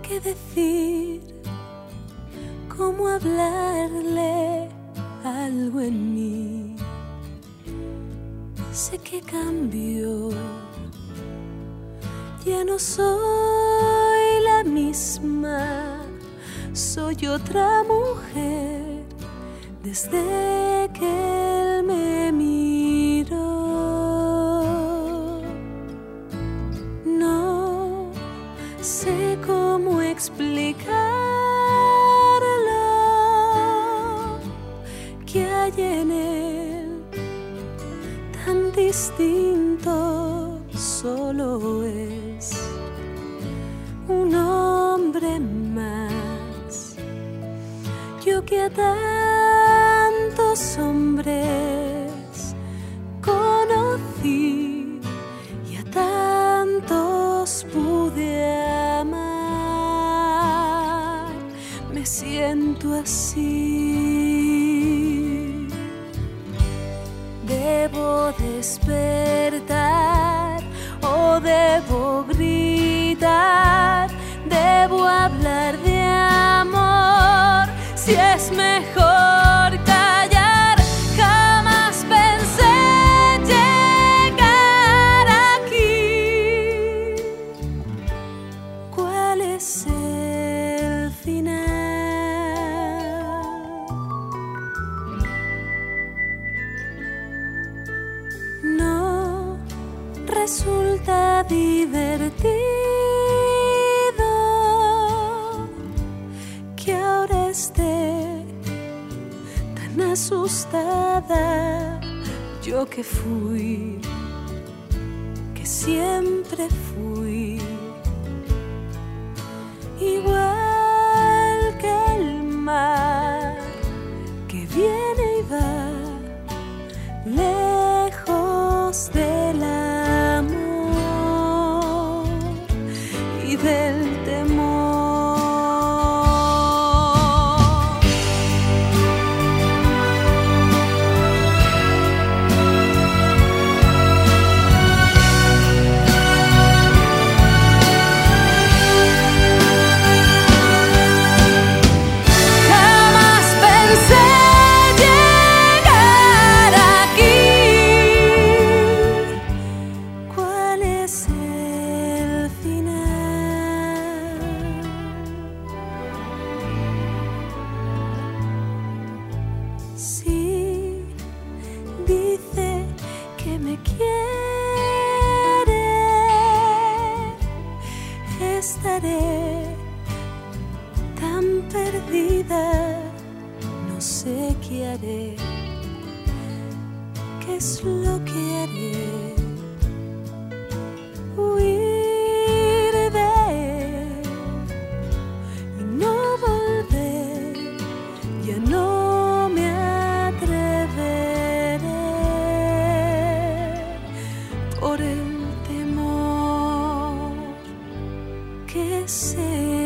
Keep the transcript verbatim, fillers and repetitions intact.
qué decir, cómo hablarle algo en mí. Sé que cambió, ya no soy la misma, soy otra mujer desde que él me miró. No sé cómo explicarlo, que hay en él tan distinto, solo es un hombre más. Yo que a tantos hombres conocí y a tantos pude amar, me siento así. Debo despertar o debo gritar, debo hablar de amor, si es mejor callar. Jamás pensé llegar aquí. ¿Cuál es el final? No resulta divertido que ahora esté tan asustada, yo que fui, que siempre fui igual que el mar que viene y va lejos del amor y del temor. Sí, dice que me quiere, estaré tan perdida, no sé qué haré, qué es lo que haré. Huir de él y no volver, ya no por el temor que se